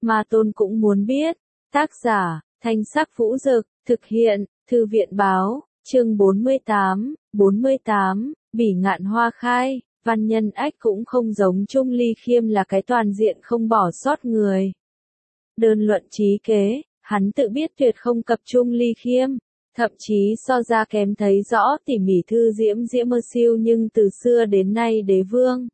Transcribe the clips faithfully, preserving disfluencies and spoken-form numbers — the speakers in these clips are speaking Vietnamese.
mà Tôn cũng muốn biết. Tác giả, Thanh Sắc Vũ Dực, thực hiện, Thư viện Báo, chương bốn mươi tám, bốn mươi tám, Bỉ Ngạn Hoa Khai. Văn Nhân Ách cũng không giống Trung Ly Khiêm là cái toàn diện không bỏ sót người. Đơn luận trí kế, hắn tự biết tuyệt không cập Trung Ly Khiêm, thậm chí so ra kém thấy rõ tỉ mỉ thư diễm diễm mơ siêu, nhưng từ xưa đến nay đế vương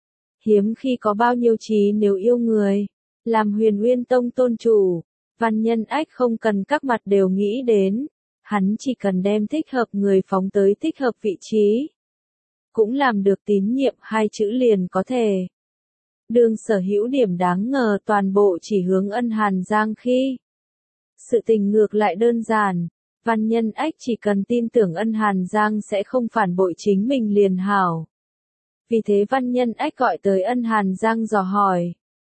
hiếm khi có bao nhiêu trí nếu yêu người. Làm Huyền Uyên Tông tôn chủ, Văn Nhân Ách không cần các mặt đều nghĩ đến, hắn chỉ cần đem thích hợp người phóng tới thích hợp vị trí. Cũng làm được tín nhiệm hai chữ liền có thể. Đường sở hữu điểm đáng ngờ toàn bộ chỉ hướng Ân Hàn Giang khi. Sự tình ngược lại đơn giản, Văn Nhân Ách chỉ cần tin tưởng Ân Hàn Giang sẽ không phản bội chính mình liền hảo. Vì thế Văn Nhân Ách gọi tới Ân Hàn Giang dò hỏi.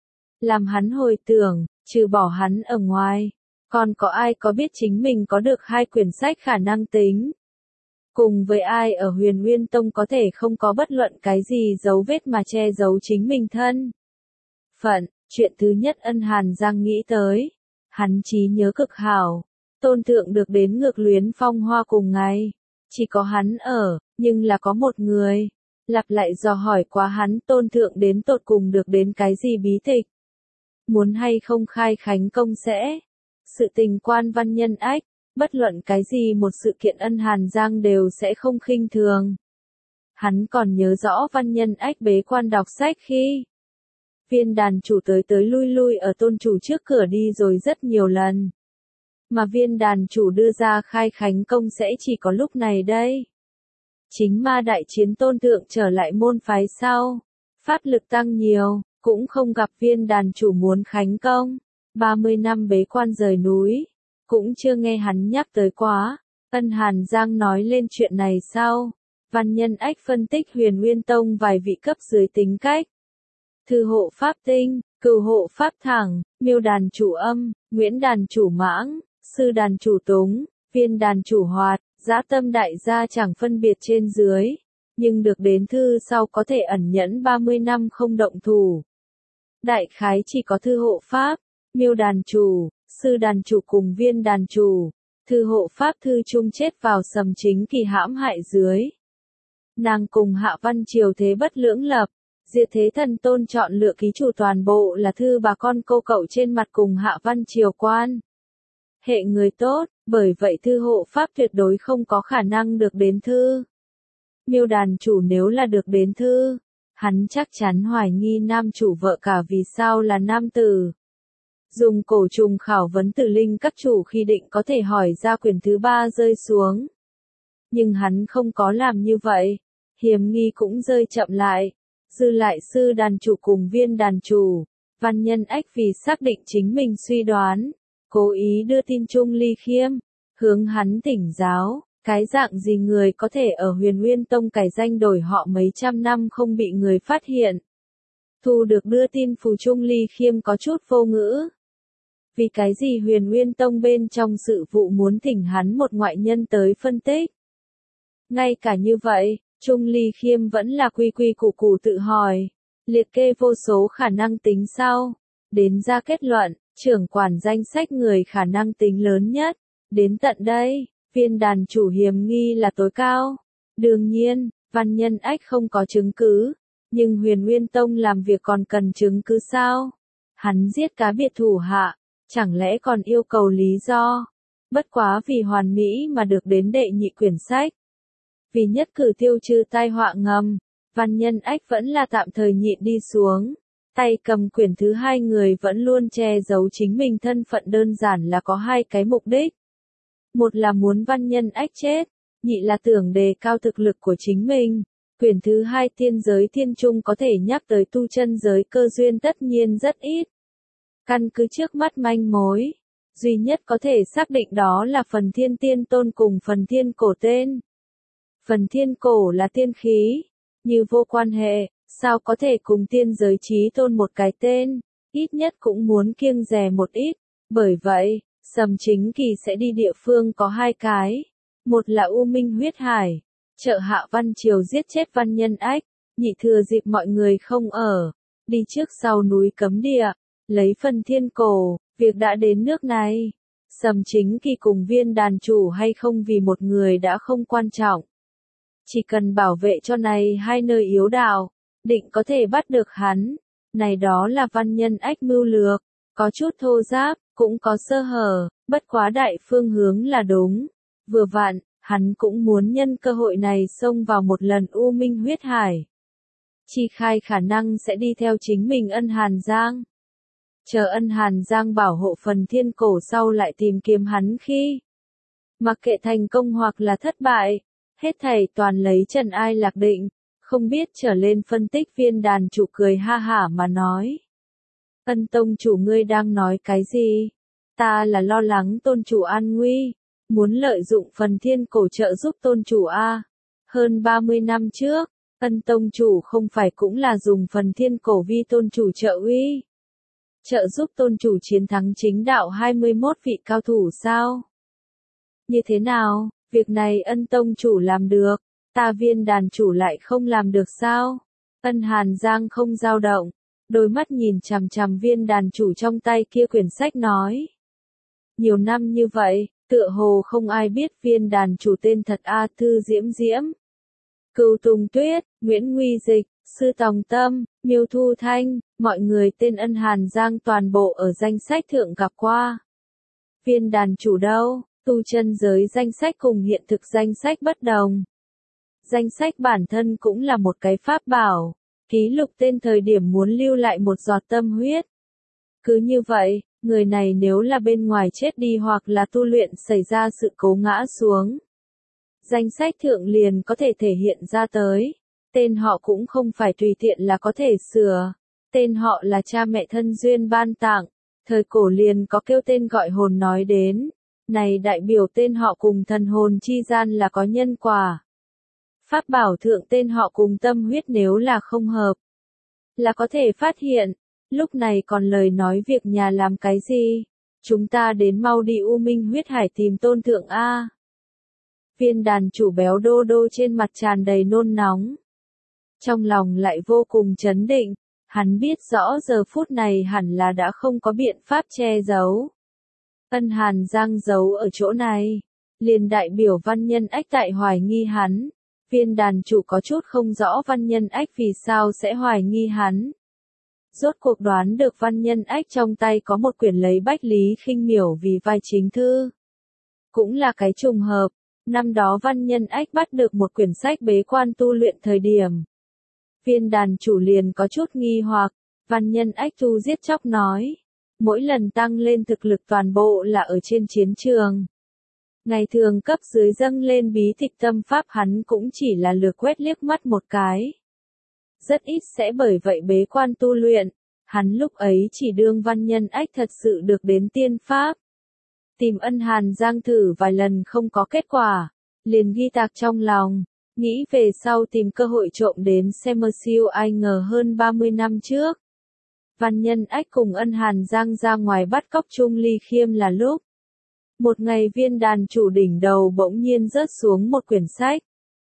Làm hắn hồi tưởng, trừ bỏ hắn ở ngoài, còn có ai có biết chính mình có được hai quyển sách khả năng tính? Cùng với ai ở Huyền Uyên Tông có thể không có bất luận cái gì dấu vết mà che giấu chính mình thân phận? Chuyện thứ nhất Ân Hàn Giang nghĩ tới, hắn trí nhớ cực hảo, Tôn thượng được đến Ngược Luyến Phong Hoa cùng ngày, chỉ có hắn ở, nhưng là có một người, lặp lại dò hỏi quá hắn Tôn thượng đến tột cùng được đến cái gì bí tịch, muốn hay không khai khánh công sẽ. Sự tình quan Văn Nhân Ách, bất luận cái gì một sự kiện Ân Hàn Giang đều sẽ không khinh thường. Hắn còn nhớ rõ Văn Nhân Ách bế quan đọc sách khi Viên đàn chủ tới tới lui lui ở tôn chủ trước cửa đi rồi rất nhiều lần. Mà viên đàn chủ đưa ra khai khánh công sẽ chỉ có lúc này đây. Chính ma đại chiến tôn thượng trở lại môn phái sau, pháp lực tăng nhiều, cũng không gặp viên đàn chủ muốn khánh công. ba mươi năm bế quan rời núi, cũng chưa nghe hắn nhắc tới quá. Ân Hàn Giang nói lên chuyện này sau, Văn Nhân Ách phân tích Huyền Uyên Tông vài vị cấp dưới tính cách. Thư hộ pháp tinh, cửu hộ pháp thẳng, miêu đàn chủ âm, nguyễn đàn chủ mãng, sư đàn chủ túng, viên đàn chủ hoạt, dã tâm đại gia chẳng phân biệt trên dưới, nhưng được đến thư sau có thể ẩn nhẫn ba mươi năm không động thủ. Đại khái chỉ có thư hộ pháp, miêu đàn chủ, sư đàn chủ cùng viên đàn chủ, thư hộ pháp thư chung chết vào Sầm Chính Kỳ hãm hại dưới. Nàng cùng Hạ Văn Triều thế bất lưỡng lập, Diệt Thế Thần Tôn chọn lựa ký chủ toàn bộ là thư bà con cô cậu trên mặt cùng Hạ Văn Triều quan. Hệ người tốt, bởi vậy thư hộ pháp tuyệt đối không có khả năng được đến thư. Miêu đàn chủ nếu là được đến thư, hắn chắc chắn hoài nghi nam chủ vợ cả vì sao là nam tử. Dùng cổ trùng khảo vấn tử linh các chủ khi định có thể hỏi ra quyển thứ ba rơi xuống. Nhưng hắn không có làm như vậy, hiểm nghi cũng rơi chậm lại. Dư lại sư đàn chủ cùng viên đàn chủ, Văn Nhân Ách vì xác định chính mình suy đoán, cố ý đưa tin Trung Ly Khiêm, hướng hắn thỉnh giáo, cái dạng gì người có thể ở Huyền Uyên Tông cải danh đổi họ mấy trăm năm không bị người phát hiện. Thu được đưa tin phù Trung Ly Khiêm có chút vô ngữ. Vì cái gì Huyền Uyên Tông bên trong sự vụ muốn thỉnh hắn một ngoại nhân tới phân tích. Ngay cả như vậy, Trung Ly Khiêm vẫn là quy quy củ củ tự hỏi, liệt kê vô số khả năng tính sau, đến ra kết luận, trưởng quản danh sách người khả năng tính lớn nhất, đến tận đây, viên đàn chủ hiểm nghi là tối cao. Đương nhiên, Văn Nhân Ách không có chứng cứ, nhưng Huyền Uyên Tông làm việc còn cần chứng cứ sao? Hắn giết cá biệt thủ hạ, chẳng lẽ còn yêu cầu lý do? Bất quá vì hoàn mỹ mà được đến đệ nhị quyển sách. Vì nhất cử tiêu trừ tai họa ngầm, Văn Nhân Ách vẫn là tạm thời nhịn đi xuống. Tay cầm quyển thứ hai người vẫn luôn che giấu chính mình thân phận đơn giản là có hai cái mục đích. Một là muốn Văn Nhân Ách chết, nhị là tưởng đề cao thực lực của chính mình. Quyển thứ hai tiên giới thiên trung có thể nhắc tới tu chân giới cơ duyên tất nhiên rất ít. Căn cứ trước mắt manh mối, duy nhất có thể xác định đó là phần thiên tiên tôn cùng phần thiên cổ tên. Phần thiên cổ là tiên khí, như vô quan hệ, sao có thể cùng tiên giới chí tôn một cái tên, ít nhất cũng muốn kiêng dè một ít, bởi vậy, Sầm Chính Kỳ sẽ đi địa phương có hai cái, một là U Minh huyết hải, trợ Hạ Văn Triều giết chết Văn Nhân Ách, nhị thừa dịp mọi người không ở, đi trước sau núi cấm địa, Lấy phần thiên cổ, việc đã đến nước này. Sầm Chính Kỳ cùng Viên đàn chủ hay không vì một người đã không quan trọng. Chỉ cần bảo vệ cho này hai nơi yếu đạo, định có thể bắt được hắn. Này đó là văn nhân ách mưu lược, có chút thô giáp, cũng có sơ hở, bất quá đại phương hướng là đúng. Vừa vặn, hắn cũng muốn nhân cơ hội này xông vào một lần U Minh huyết hải. Chi khai khả năng sẽ đi theo chính mình Ân Hàn Giang. Chờ Ân Hàn Giang bảo hộ phần thiên cổ sau lại tìm kiếm hắn khi. Mặc kệ thành công hoặc là thất bại, hết thảy toàn lấy Trần Ai Lạc định, không biết trở lên phân tích. Viên đàn chủ cười ha hả mà nói. Ân tông chủ ngươi đang nói cái gì? Ta là lo lắng tôn chủ an nguy, muốn lợi dụng phần thiên cổ trợ giúp tôn chủ a. Hơn ba mươi năm trước, Ân tông chủ không phải cũng là dùng phần thiên cổ vi tôn chủ trợ uy. Trợ giúp tôn chủ chiến thắng chính đạo hai mươi mốt vị cao thủ sao? Như thế nào, việc này Ân tông chủ làm được, ta Viên đàn chủ lại không làm được sao? Ân Hàn Giang không dao động, đôi mắt nhìn chằm chằm Viên đàn chủ trong tay kia quyển sách nói. Nhiều năm như vậy, tựa hồ không ai biết Viên đàn chủ tên thật a. Thư Diễm Diễm, Cửu Tùng Tuyết, Nguyễn Nguy Dịch, Sư Tòng Tâm, Miêu Thu Thanh, mọi người tên Ân Hàn Giang toàn bộ ở danh sách thượng gặp qua. Viên đàn chủ đâu? Tu chân giới danh sách cùng hiện thực danh sách bất đồng. Danh sách bản thân cũng là một cái pháp bảo, ký lục tên thời điểm muốn lưu lại một giọt tâm huyết. Cứ như vậy, người này nếu là bên ngoài chết đi hoặc là tu luyện xảy ra sự cố ngã xuống, danh sách thượng liền có thể thể hiện ra tới. Tên họ cũng không phải tùy tiện là có thể sửa. Tên họ là cha mẹ thân duyên ban tặng. Thời cổ liền có kêu tên gọi hồn nói đến. Này đại biểu tên họ cùng thần hồn chi gian là có nhân quả. Pháp bảo thượng tên họ cùng tâm huyết nếu là không hợp, là có thể phát hiện. Lúc này còn lời nói việc nhà làm cái gì? Chúng ta đến mau đi U Minh huyết hải tìm tôn thượng A. Viên đàn chủ béo đô đô trên mặt tràn đầy nôn nóng. Trong lòng lại vô cùng chấn định, hắn biết rõ giờ phút này hẳn là đã không có biện pháp che giấu. Ân Hàn Giang giấu ở chỗ này, liền đại biểu văn nhân ách tại hoài nghi hắn. Viên đàn chủ có chút không rõ văn nhân ách vì sao sẽ hoài nghi hắn. Rốt cuộc đoán được văn nhân ách trong tay có một quyển lấy Bách Lý Khinh Miểu vì vai chính thư. Cũng là cái trùng hợp, năm đó văn nhân ách bắt được một quyển sách bế quan tu luyện thời điểm. Viên đàn chủ liền có chút nghi hoặc, văn nhân ách tu giết chóc nói. Mỗi lần tăng lên thực lực toàn bộ là ở trên chiến trường. Ngày thường cấp dưới dâng lên bí tịch tâm pháp hắn cũng chỉ là lược quét liếc mắt một cái. Rất ít sẽ bởi vậy bế quan tu luyện, hắn lúc ấy chỉ đương văn nhân ách thật sự được đến tiên pháp. Tìm Ân Hàn Giang thử vài lần không có kết quả, liền ghi tạc trong lòng, nghĩ về sau tìm cơ hội trộm đến xem mơ siêu. Ai ngờ hơn ba mươi năm trước, văn nhân ách cùng Ân Hàn Giang ra ngoài bắt cóc Trung Ly Khiêm là lúc. Một ngày Viên đàn chủ đỉnh đầu bỗng nhiên rớt xuống một quyển sách.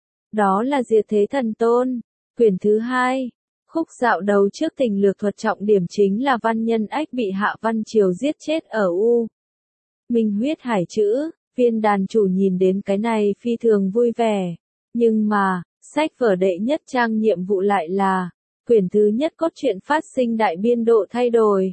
Đó là Diệt Thế Thần Tôn, quyển thứ hai. Khúc dạo đầu trước tình lược thuật trọng điểm chính là văn nhân ách bị Hạ Văn Triều giết chết ở U Minh huyết hải chữ. Viên đàn chủ nhìn đến cái này phi thường vui vẻ. Nhưng mà, sách vở đệ nhất trang nhiệm vụ lại là, quyển thứ nhất cốt truyện phát sinh đại biên độ thay đổi.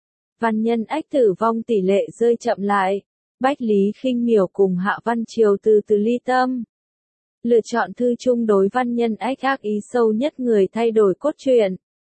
Văn nhân ách tử vong tỷ lệ rơi chậm lại. Bách Lý Khinh Miểu cùng Hạ Văn Triều từ từ ly tâm. Lựa chọn thư chung đối văn nhân ách ác ý sâu nhất người thay đổi cốt truyện.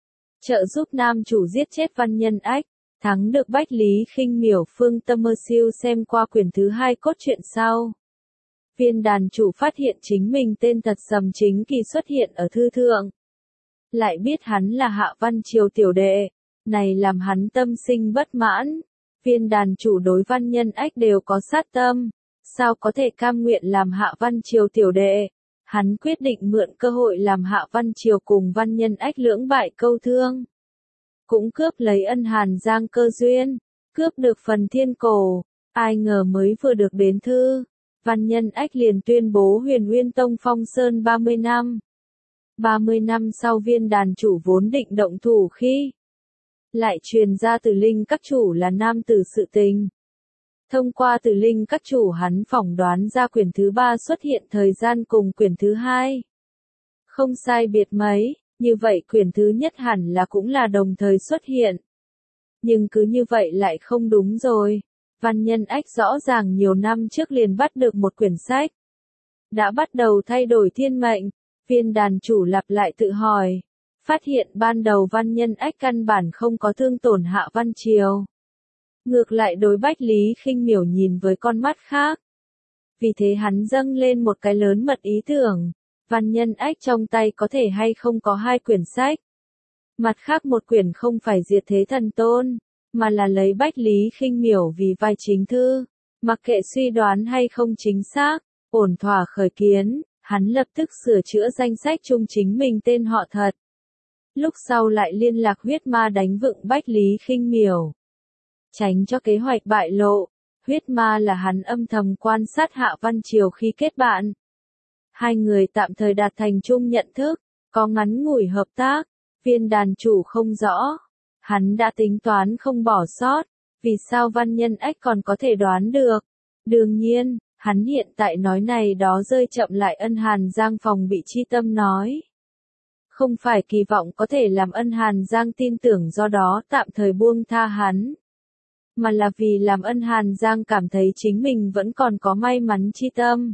Trợ giúp nam chủ giết chết văn nhân ách, thắng được Bách Lý Khinh Miểu. Phương Tâm Mơ Siêu xem qua quyển thứ hai cốt truyện sau. Viên đàn chủ phát hiện chính mình tên thật Sầm Chính Kỳ xuất hiện ở thư thượng. Lại biết hắn là Hạ Văn Triều tiểu đệ, này làm hắn tâm sinh bất mãn. Viên đàn chủ đối văn nhân ách đều có sát tâm, sao có thể cam nguyện làm Hạ Văn Triều tiểu đệ. Hắn quyết định mượn cơ hội làm Hạ Văn Triều cùng văn nhân ách lưỡng bại câu thương. Cũng cướp lấy Ân Hàn Giang cơ duyên, cướp được phần thiên cổ. Ai ngờ mới vừa được đến thư, văn nhân ách liền tuyên bố Huyền Nguyên Tông phong sơn ba mươi năm. ba mươi năm sau Viên đàn chủ vốn định động thủ khi lại truyền ra từ linh các chủ là nam tử sự tình. Thông qua từ linh các chủ hắn phỏng đoán ra quyển thứ ba xuất hiện thời gian cùng quyển thứ hai. Không sai biệt mấy, như vậy quyển thứ nhất hẳn là cũng là đồng thời xuất hiện. Nhưng cứ như vậy lại không đúng rồi. Văn Nhân Ách rõ ràng nhiều năm trước liền bắt được một quyển sách. Đã bắt đầu thay đổi thiên mệnh, viên đàn chủ lặp lại tự hỏi. Phát hiện ban đầu Văn Nhân Ách căn bản không có thương tổn Hạ Văn Triều. Ngược lại đối Bách Lý Khinh Miểu nhìn với con mắt khác. Vì thế hắn dâng lên một cái lớn mật ý tưởng. Văn Nhân Ách trong tay có thể hay không có hai quyển sách. Mặt khác một quyển không phải Diệt Thế Thần Tôn, mà là lấy Bách Lý Khinh Miểu vì vai chính thư. Mặc kệ suy đoán hay không chính xác, ổn thỏa khởi kiến, hắn lập tức sửa chữa danh sách chung chính mình tên họ thật. Lúc sau lại liên lạc huyết ma đánh vựng Bách Lý Khinh Miểu. Tránh cho kế hoạch bại lộ, huyết ma là hắn âm thầm quan sát Hạ Văn Triều khi kết bạn. Hai người tạm thời đạt thành chung nhận thức, có ngắn ngủi hợp tác, viên đàn chủ không rõ. Hắn đã tính toán không bỏ sót, vì sao Văn Nhân Ách còn có thể đoán được. Đương nhiên, hắn hiện tại nói này đó rơi chậm lại Ân Hàn Giang phòng bị chi tâm nói. Không phải kỳ vọng có thể làm Ân Hàn Giang tin tưởng do đó tạm thời buông tha hắn. Mà là vì làm Ân Hàn Giang cảm thấy chính mình vẫn còn có may mắn chi tâm.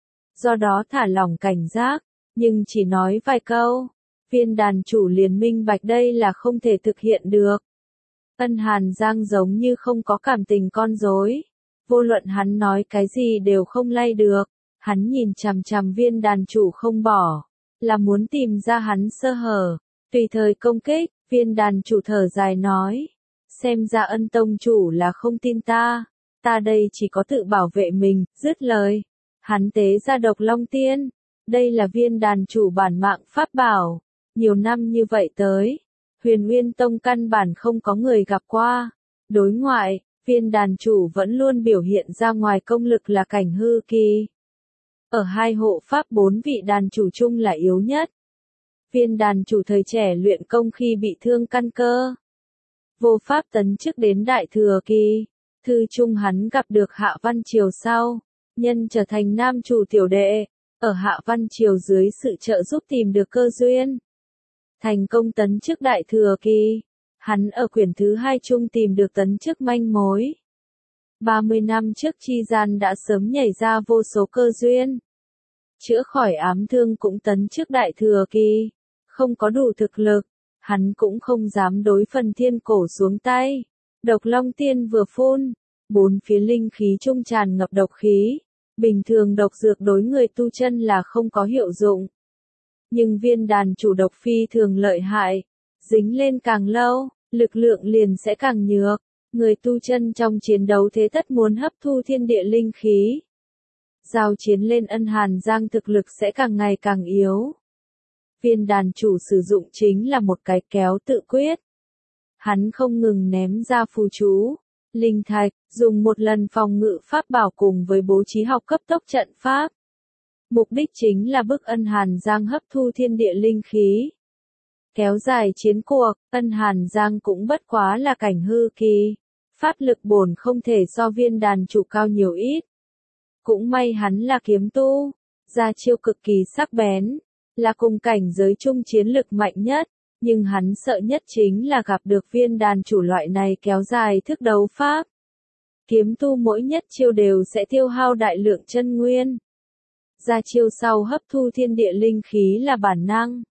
Do đó thả lỏng cảnh giác, nhưng chỉ nói vài câu. Viên đàn chủ liền minh bạch đây là không thể thực hiện được. Ân Hàn Giang giống như không có cảm tình con rối. Vô luận hắn nói cái gì đều không lay được. Hắn nhìn chằm chằm viên đàn chủ không bỏ. Là muốn tìm ra hắn sơ hở. Tùy thời công kích, viên đàn chủ thở dài nói. Xem ra Ân tông chủ là không tin ta. Ta đây chỉ có tự bảo vệ mình, dứt lời. Hắn tế ra độc long tiên. Đây là viên đàn chủ bản mạng pháp bảo. Nhiều năm như vậy tới, Huyền Nguyên Tông căn bản không có người gặp qua. Đối ngoại, viên đàn chủ vẫn luôn biểu hiện ra ngoài công lực là cảnh hư kỳ. Ở hai hộ pháp bốn vị đàn chủ chung là yếu nhất. Viên đàn chủ thời trẻ luyện công khi bị thương căn cơ. Vô pháp tấn chức đến đại thừa kỳ. Thư chung hắn gặp được Hạ Văn Triều sau. Nhân trở thành nam chủ tiểu đệ. Ở Hạ Văn Triều dưới sự trợ giúp tìm được cơ duyên. Thành công tấn chức đại thừa kỳ. Hắn ở quyển thứ hai chung tìm được tấn chức manh mối. ba mươi năm trước chi gian đã sớm nhảy ra vô số cơ duyên. Chữa khỏi ám thương cũng tấn chức đại thừa kỳ. Không có đủ thực lực, hắn cũng không dám đối phần thiên cổ xuống tay. Độc long tiên vừa phun, bốn phía linh khí trung tràn ngập độc khí. Bình thường độc dược đối người tu chân là không có hiệu dụng. Nhưng viên đàn chủ độc phi thường lợi hại, dính lên càng lâu, lực lượng liền sẽ càng nhược. Người tu chân trong chiến đấu thế tất muốn hấp thu thiên địa linh khí. Giao chiến lên Ân Hàn Giang thực lực sẽ càng ngày càng yếu. Viên đàn chủ sử dụng chính là một cái kéo tự quyết. Hắn không ngừng ném ra phù chú, linh thạch, dùng một lần phòng ngự pháp bảo cùng với bố trí học cấp tốc trận pháp. Mục đích chính là bức Ân Hàn Giang hấp thu thiên địa linh khí. Kéo dài chiến cuộc, Ân Hàn Giang cũng bất quá là cảnh hư kỳ. Pháp lực bổn không thể so viên đàn chủ cao nhiều ít. Cũng may hắn là kiếm tu, ra chiêu cực kỳ sắc bén, là cùng cảnh giới chung chiến lực mạnh nhất. Nhưng hắn sợ nhất chính là gặp được viên đàn chủ loại này kéo dài thức đấu pháp. Kiếm tu mỗi nhất chiêu đều sẽ tiêu hao đại lượng chân nguyên. Ra chiêu sau hấp thu thiên địa linh khí là bản năng.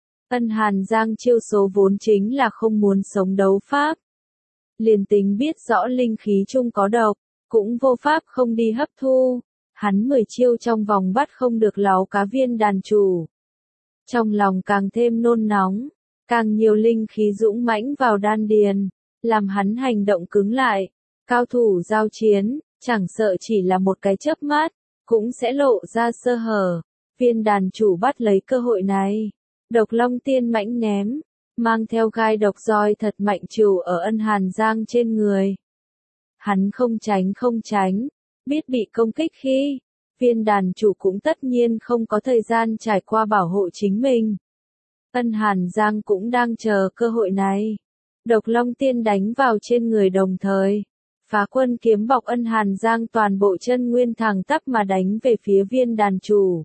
Ân Hàn Giang chiêu số vốn chính là không muốn sống đấu pháp. Liền tính biết rõ linh khí chung có độc, cũng vô pháp không đi hấp thu. Hắn mười chiêu trong vòng bắt không được láu cá viên đàn chủ. Trong lòng càng thêm nôn nóng, càng nhiều linh khí dũng mãnh vào đan điền, làm hắn hành động cứng lại. Cao thủ giao chiến, chẳng sợ chỉ là một cái chớp mắt, cũng sẽ lộ ra sơ hở. Viên đàn chủ bắt lấy cơ hội này. Độc long tiên mãnh ném, mang theo gai độc roi thật mạnh trù ở Ân Hàn Giang trên người. Hắn không tránh không tránh, biết bị công kích khi, viên đàn chủ cũng tất nhiên không có thời gian trải qua bảo hộ chính mình. Ân Hàn Giang cũng đang chờ cơ hội này. Độc Long Tiên đánh vào trên người đồng thời. Phá Quân kiếm bọc Ân Hàn Giang toàn bộ chân nguyên thẳng tắp mà đánh về phía viên đàn chủ.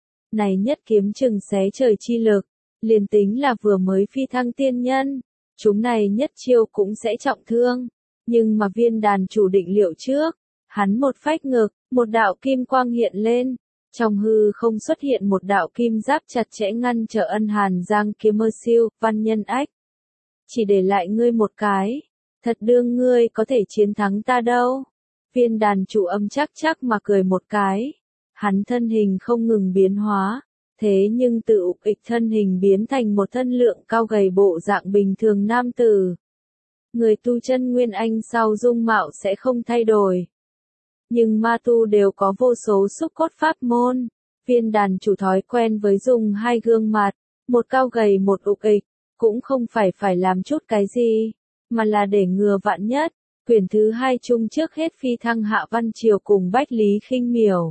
Này nhất kiếm chừng xé trời chi lực, liền tính là vừa mới phi thăng tiên nhân, chúng này nhất chiêu cũng sẽ trọng thương. Nhưng mà viên đàn chủ định liệu trước, hắn một phách ngực, một đạo kim quang hiện lên, trong hư không xuất hiện một đạo kim giáp chặt chẽ ngăn trở Ân Hàn Giang kiếm mơ siêu, Văn Nhân Ách. Chỉ để lại ngươi một cái, thật đương ngươi có thể chiến thắng ta đâu. Viên đàn chủ âm chắc chắc mà cười một cái, hắn thân hình không ngừng biến hóa, thế nhưng tự ục ịch thân hình biến thành một thân lượng cao gầy bộ dạng bình thường nam tử. Người tu chân Nguyên Anh sau dung mạo sẽ không thay đổi. Nhưng ma tu đều có vô số xúc cốt pháp môn. Viên đàn chủ thói quen với dùng hai gương mặt, một cao gầy một ục ịch, cũng không phải phải làm chút cái gì, mà là để ngừa vạn nhất. Quyển thứ hai chung trước hết phi thăng Hạ Văn Triều cùng Bách Lý Khinh Miểu.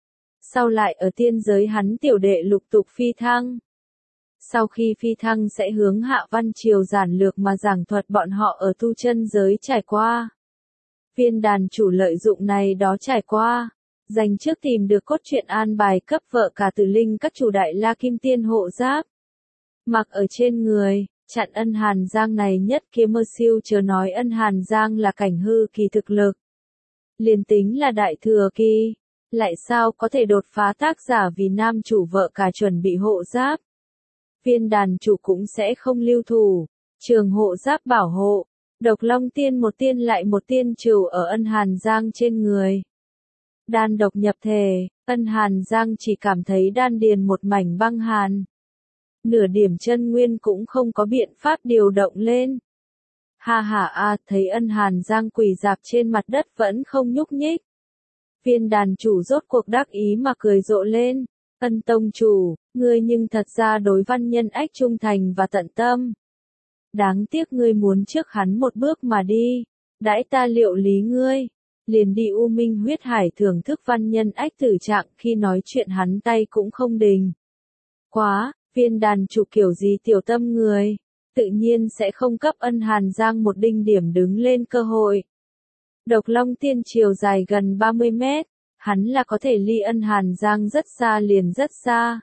Sau lại ở tiên giới hắn tiểu đệ lục tục phi thăng. Sau khi phi thăng sẽ hướng Hạ Văn Triều giản lược mà giảng thuật bọn họ ở tu chân giới trải qua. Viên đàn chủ lợi dụng này đó trải qua, dành trước tìm được cốt truyện an bài cấp vợ cả Tử Linh các chủ đại la kim tiên hộ giáp. Mặc ở trên người, chặn Ân Hàn Giang này nhất kiếm mơ siêu, chớ nói Ân Hàn Giang là cảnh hư kỳ thực lực. Liền tính là đại thừa kỳ, lại sao có thể đột phá tác giả vì nam chủ vợ cả chuẩn bị hộ giáp. Viên đàn chủ cũng sẽ không lưu thủ, trường hộ giáp bảo hộ. Độc Long Tiên một tiên lại một tiên trừ ở Ân Hàn Giang trên người. Đan độc nhập thể, Ân Hàn Giang chỉ cảm thấy đan điền một mảnh băng hàn. Nửa điểm chân nguyên cũng không có biện pháp điều động lên. Ha ha a, thấy Ân Hàn Giang quỳ dạp trên mặt đất vẫn không nhúc nhích. Viên đàn chủ rốt cuộc đắc ý mà cười rộ lên. Ân tông chủ, ngươi nhưng thật ra đối Văn Nhân Ách trung thành và tận tâm. Đáng tiếc ngươi muốn trước hắn một bước mà đi, đãi ta liệu lý ngươi, liền đi U Minh huyết hải thưởng thức Văn Nhân Ách tử trạng, khi nói chuyện hắn tay cũng không đình. Quá, viên đàn chủ kiểu gì tiểu tâm người, tự nhiên sẽ không cấp Ân Hàn Giang một đinh điểm đứng lên cơ hội. Độc Long Tiên chiều dài gần ba mươi mét, hắn là có thể ly Ân Hàn Giang rất xa liền rất xa.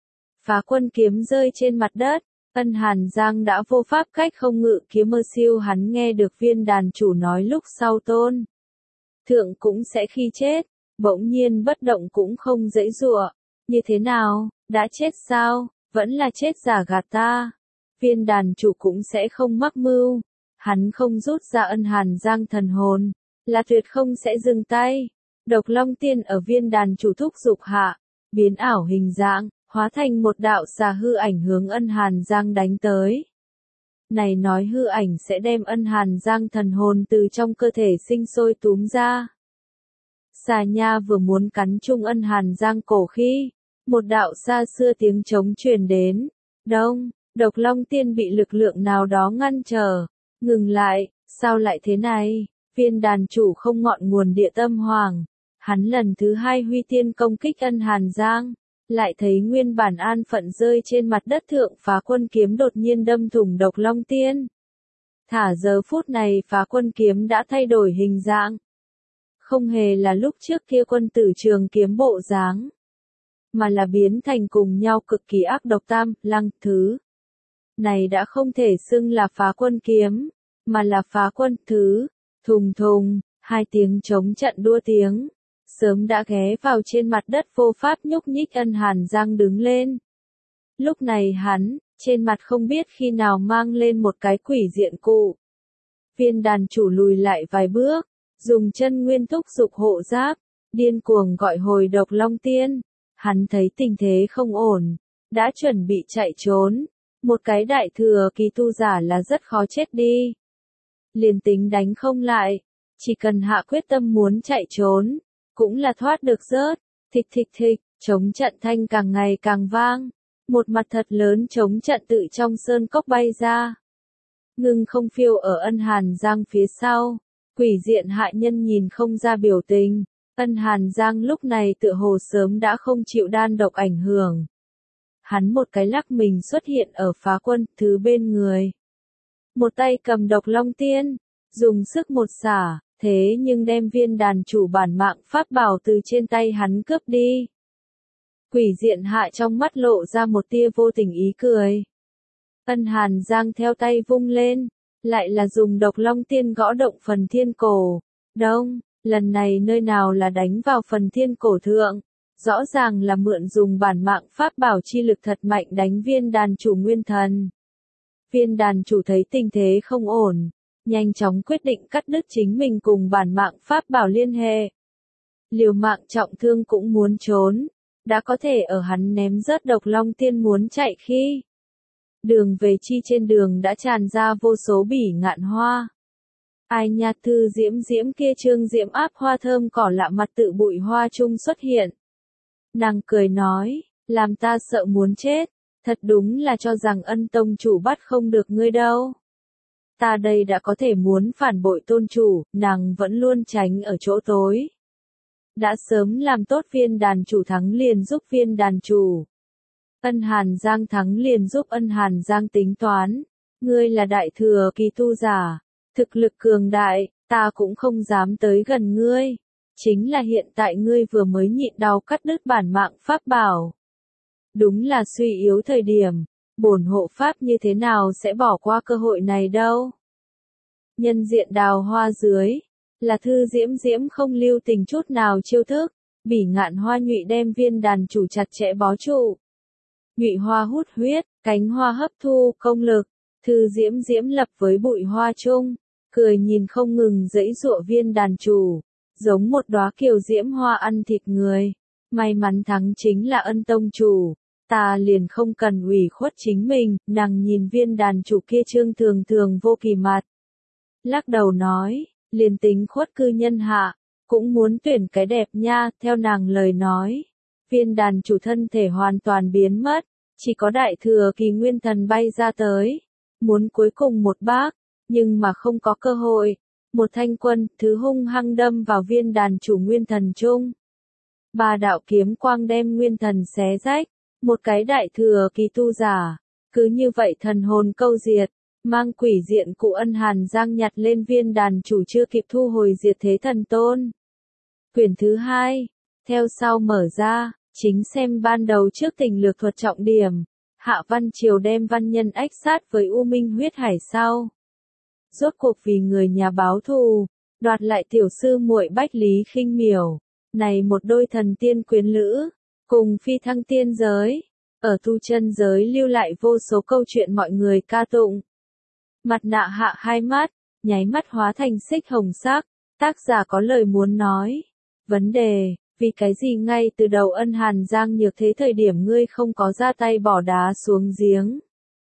Phá Quân kiếm rơi trên mặt đất. Ân Hàn Giang đã vô pháp cách không ngự kiếm mơ siêu, hắn nghe được viên đàn chủ nói lúc sau tôn. Thượng cũng sẽ khi chết, bỗng nhiên bất động cũng không dễ dụa. Như thế nào, đã chết sao, vẫn là chết giả gạt ta. Viên đàn chủ cũng sẽ không mắc mưu. Hắn không rút ra Ân Hàn Giang thần hồn, là tuyệt không sẽ dừng tay. Độc Long Tiên ở viên đàn chủ thúc dục hạ, biến ảo hình dạng, hóa thành một đạo xà hư ảnh hướng Ân Hàn Giang đánh tới. Này nói hư ảnh sẽ đem Ân Hàn Giang thần hồn từ trong cơ thể sinh sôi túm ra. Xà nha vừa muốn cắn chung Ân Hàn Giang cổ khi, một đạo xa xưa tiếng trống truyền đến. Đông, Độc Long Tiên bị lực lượng nào đó ngăn trở. Ngừng lại, sao lại thế này? Viên đàn chủ không ngọn nguồn địa tâm hoàng. Hắn lần thứ hai huy tiên công kích Ân Hàn Giang. Lại thấy nguyên bản an phận rơi trên mặt đất thượng Phá Quân kiếm đột nhiên đâm thủng Độc Long Tiên. Thả giờ phút này Phá Quân kiếm đã thay đổi hình dạng. Không hề là lúc trước kia quân tử trường kiếm bộ dáng, mà là biến thành cùng nhau cực kỳ ác độc tam, lăng, thứ. Này đã không thể xưng là Phá Quân kiếm, mà là Phá Quân thứ. Thùng thùng, hai tiếng chống trận đua tiếng. Sớm đã ghé vào trên mặt đất vô pháp nhúc nhích Ân Hàn Giang đứng lên. Lúc này hắn, trên mặt không biết khi nào mang lên một cái quỷ diện cụ. Viên đàn chủ lùi lại vài bước, dùng chân nguyên thúc dục hộ giáp, điên cuồng gọi hồi Độc Long Tiên. Hắn thấy tình thế không ổn, đã chuẩn bị chạy trốn. Một cái đại thừa kỳ tu giả là rất khó chết đi. Liền tính đánh không lại, chỉ cần hạ quyết tâm muốn chạy trốn, cũng là thoát được rớt. Thịch thịch thịch, chống trận thanh càng ngày càng vang. Một mặt thật lớn chống trận tự trong sơn cốc bay ra. Ngưng không phiêu ở Ân Hàn Giang phía sau. Quỷ diện hại nhân nhìn không ra biểu tình. Ân Hàn Giang lúc này tựa hồ sớm đã không chịu đan độc ảnh hưởng. Hắn một cái lắc mình xuất hiện ở Phá Quân thứ bên người. một tay cầm độc long tiên, dùng sức một xả, thế nhưng đem viên đàn chủ bản mạng pháp bảo từ trên tay hắn cướp đi. Quỷ diện hạ trong mắt lộ ra một tia vô tình ý cười. Ân Hàn Giang theo tay vung lên, lại là dùng độc long tiên gõ động phần thiên cổ. Đông, lần này nơi nào là đánh vào phần thiên cổ thượng, rõ ràng là mượn dùng bản mạng pháp bảo chi lực thật mạnh đánh viên đàn chủ nguyên thần. Viên đàn chủ thấy tình thế không ổn, nhanh chóng quyết định cắt đứt chính mình cùng bản mạng pháp bảo liên hệ. Liều mạng trọng thương cũng muốn trốn, đã có thể ở hắn ném rớt độc long tiên muốn chạy khi. Đường về chi trên đường đã tràn ra vô số bỉ ngạn hoa. Ai nha, Thư Diễm Diễm kia trương diễm áp hoa thơm cỏ lạ mặt tự bụi hoa chung xuất hiện. Nàng cười nói, làm ta sợ muốn chết, thật đúng là cho rằng Ân tông chủ bắt không được ngươi đâu. Ta đây đã có thể muốn phản bội tôn chủ, nàng vẫn luôn tránh ở chỗ tối. Đã sớm làm tốt viên đàn chủ thắng liền giúp viên đàn chủ. Ân Hàn Giang thắng liền giúp Ân Hàn Giang tính toán. Ngươi là đại thừa kỳ tu giả, thực lực cường đại, ta cũng không dám tới gần ngươi. Chính là hiện tại ngươi vừa mới nhịn đau cắt đứt bản mạng pháp bảo. Đúng là suy yếu thời điểm, bổn hộ pháp như thế nào sẽ bỏ qua cơ hội này đâu. Nhân diện đào hoa dưới, là Thư Diễm Diễm không lưu tình chút nào chiêu thức, bỉ ngạn hoa nhụy đem viên đàn chủ chặt chẽ bó trụ. Nhụy hoa hút huyết, cánh hoa hấp thu công lực, Thư Diễm Diễm lập với bụi hoa chung, cười nhìn không ngừng giãy giụa viên đàn chủ, giống một đóa kiều diễm hoa ăn thịt người. May mắn thắng chính là Ân tông chủ, ta liền không cần ủy khuất chính mình. Nàng nhìn viên đàn chủ kia trương thường thường vô kỳ mặt, lắc đầu nói, liền tính khuất cư nhân hạ, cũng muốn tuyển cái đẹp nha. Theo nàng lời nói, viên đàn chủ thân thể hoàn toàn biến mất, chỉ có đại thừa kỳ nguyên thần bay ra tới, muốn cuối cùng một bác, nhưng mà không có cơ hội. Một thanh quân thứ hung hăng đâm vào viên đàn chủ nguyên thần chung. Ba đạo kiếm quang đem nguyên thần xé rách, một cái đại thừa kỳ tu giả, cứ như vậy thần hồn câu diệt, mang quỷ diện cụ Ân Hàn Giang nhặt lên viên đàn chủ chưa kịp thu hồi diệt thế thần tôn. Quyển thứ hai, theo sau mở ra, chính xem ban đầu trước tình lược thuật trọng điểm, Hạ Văn Triều đem văn nhân ách sát với U Minh huyết hải sau. Rốt cuộc vì người nhà báo thù, đoạt lại tiểu sư muội Bách Lý Khinh Miểu, này một đôi thần tiên quyến lữ, cùng phi thăng tiên giới, ở tu chân giới lưu lại vô số câu chuyện mọi người ca tụng. Mặt nạ hạ hai mắt, nháy mắt hóa thành xích hồng sắc, tác giả có lời muốn nói. Vấn đề, vì cái gì ngay từ đầu Ân Hàn Giang nhược thế thời điểm ngươi không có ra tay bỏ đá xuống giếng.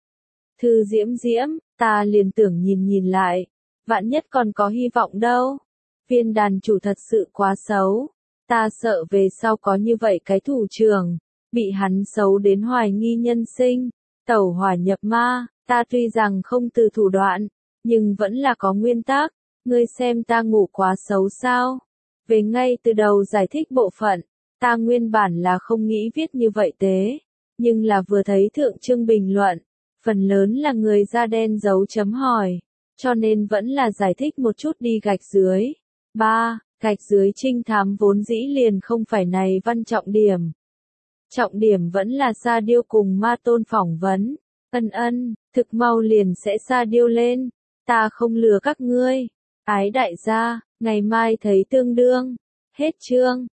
Thư Diễm Diễm, ta liền tưởng nhìn nhìn lại, vạn nhất còn có hy vọng đâu. Viên đàn chủ thật sự quá xấu, ta sợ về sau có như vậy cái thủ trưởng, bị hắn xấu đến hoài nghi nhân sinh, tẩu hỏa nhập ma. Ta tuy rằng không từ thủ đoạn, nhưng vẫn là có nguyên tắc. Ngươi xem ta ngủ quá xấu sao? Về ngay từ đầu giải thích bộ phận, ta nguyên bản là không nghĩ viết như vậy tế, nhưng là vừa thấy thượng trưng bình luận, phần lớn là người da đen dấu chấm hỏi, cho nên vẫn là giải thích một chút đi gạch dưới. ba. Gạch dưới trinh thám vốn dĩ liền không phải này văn trọng điểm. Trọng điểm vẫn là Sa Diêu cùng Ma Tôn phỏng vấn. Ân ân, thực mau liền sẽ Sa Diêu lên, ta không lừa các ngươi. Ái đại gia, ngày mai thấy tương đương. Hết chương.